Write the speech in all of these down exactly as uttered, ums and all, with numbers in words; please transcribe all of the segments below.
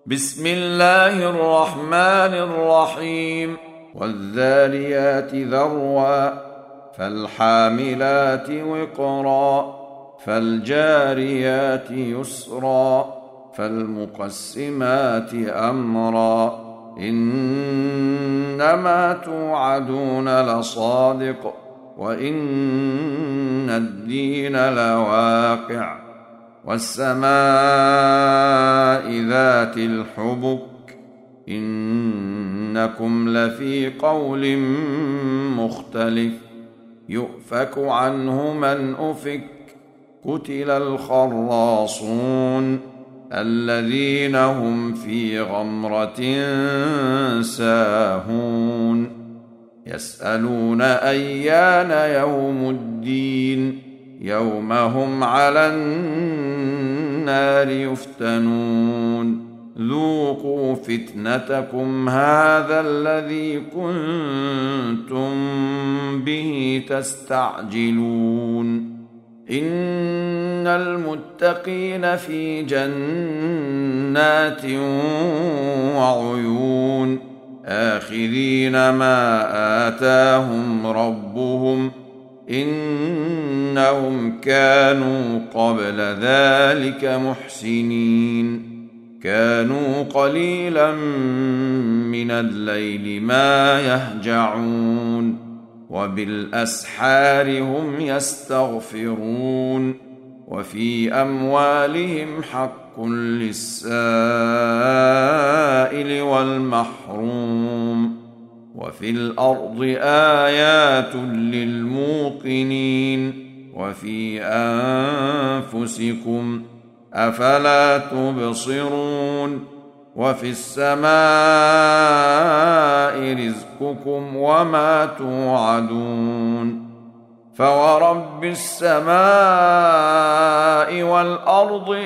بسم الله الرحمن الرحيم والذاريات ذروا فالحاملات وقرا فالجاريات يسرا فالمقسمات أمرا إنما توعدون لصادق وإن الدين لواقع والسماء ذات الحبك إنكم لفي قول مختلف يؤفك عنه من أفك قتل الخراصون الذين هم في غمرة ساهون يسألون أيان يوم الدين يوم هم على النار يفتنون ذوقوا فتنتكم هذا الذي كنتم به تستعجلون إن المتقين في جنات وعيون آخذين ما آتاهم ربهم إنهم كانوا قبل ذلك محسنين كانوا قليلا من الليل ما يهجعون وبالأسحار هم يستغفرون وفي أموالهم حق للسائل والمحروم وفي الأرض آيات للموقنين وفي أنفسكم أفلا تبصرون وفي السماء رزقكم وما توعدون فورب السماء والأرض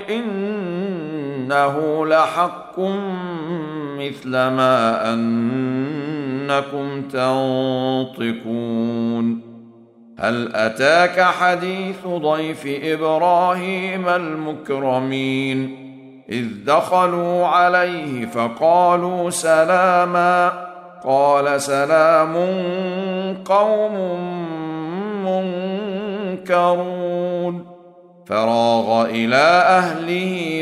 إنه لحق مثل ما أنكم تنطقون هل أتاك حديث ضيف إبراهيم المكرمين إذ دخلوا عليه فقالوا سلاما قال سلام قوم منكرون فراغ إلى أهله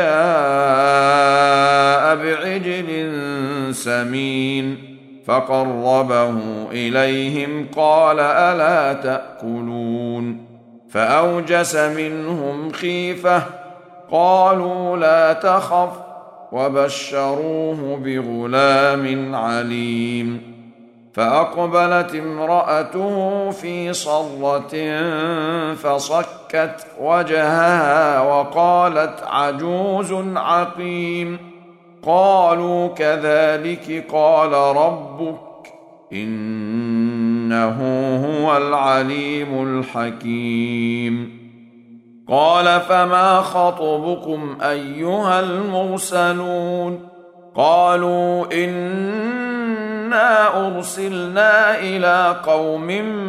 فجاء بعجل سمين فقربه إليهم قال ألا تأكلون فأوجس منهم خيفة قالوا لا تخف وبشروه بغلام عليم فأقبلت امرأته في صرة فصكت وجهها وقالت عجوز عقيم قالوا كذلك قال ربك إنه هو العليم الحكيم قال فما خطبكم أيها المرسلون قالوا إنا أرسلنا إلى قوم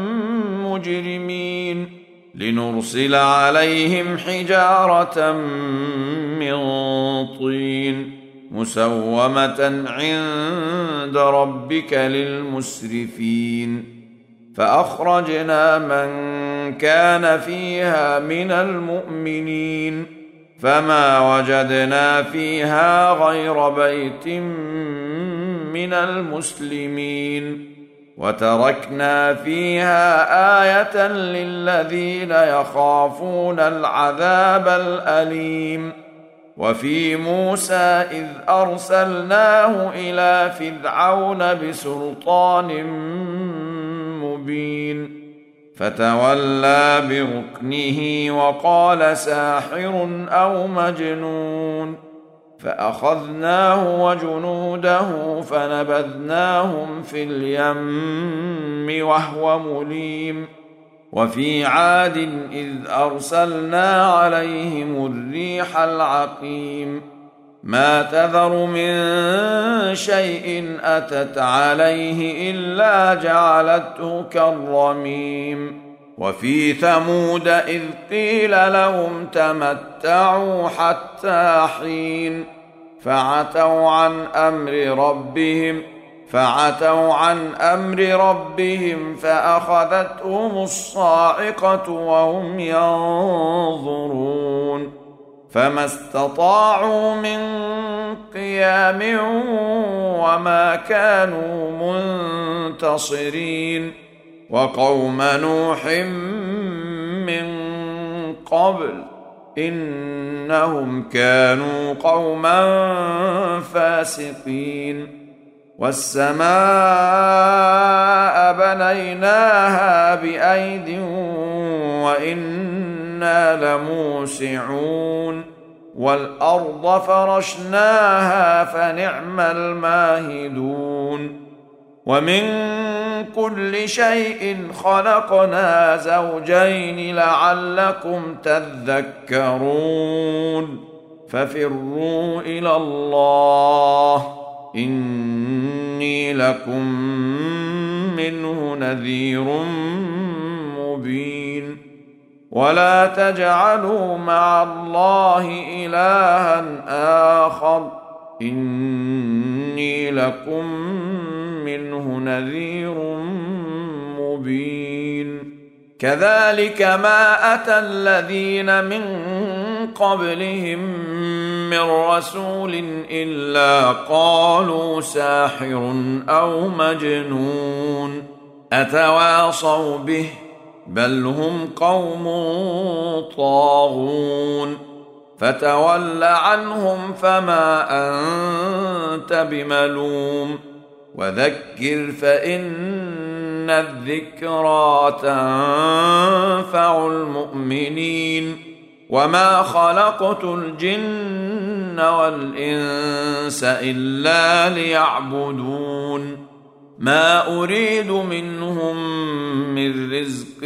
مجرمين لنرسل عليهم حجارة من طين مسومة عند ربك للمسرفين فأخرجنا من كان فيها من المؤمنين فما وجدنا فيها غير بيت من المسلمين وتركنا فيها آية للذين يخافون العذاب الأليم وفي موسى إذ أرسلناه إلى فرعون بسلطان مبين فتولى بركنه وقال ساحر أو مجنون فأخذناه وجنوده فنبذناهم في اليم وهو مليم وفي عاد إذ أرسلنا عليهم الريح العقيم ما تذر من شيء أتت عليه إلا جعلته كالرميم وفي ثمود إذ قيل لهم تمتعوا حتى حين فعتوا عن أمر ربهم فعتوا عن أمر ربهم فأخذتهم الصاعقة وهم ينظرون فما استطاعوا من قيام وما كانوا منتصرين وقوم نوح من قبل إنهم كانوا قوما فاسقين والسماء بنيناها بأيد وإنا لموسعون والأرض فرشناها فنعم الماهدون ومن كل شيء خلقنا زوجين لعلكم تذكرون ففروا إلى الله إني لكم منه نذير مبين ولا تجعلوا مع الله إلها آخر إني لكم منه نذير مبين كذلك ما أتى الذين من قبلهم من رسول إلا قالوا ساحر أو مجنون أتواصوا به بل هم قوم طاغون فتول عنهم فما أنت بملوم وذكر فإن الذكرى تنفع المؤمنين وما خلقت الجن والإنس إلا ليعبدون ما أريد منهم من رزق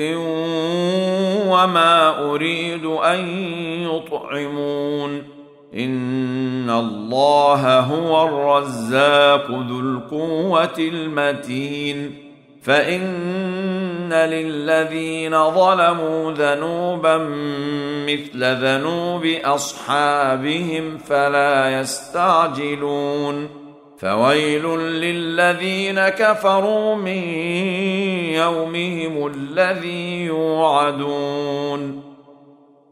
وما أريد أن يطعمون إن الله هو الرزاق ذو القوة المتين فإن للذين ظلموا ذنوبا مثل ذنوب أصحابهم فلا يستعجلون فويل للذين كفروا من يومهم الذي يوعدون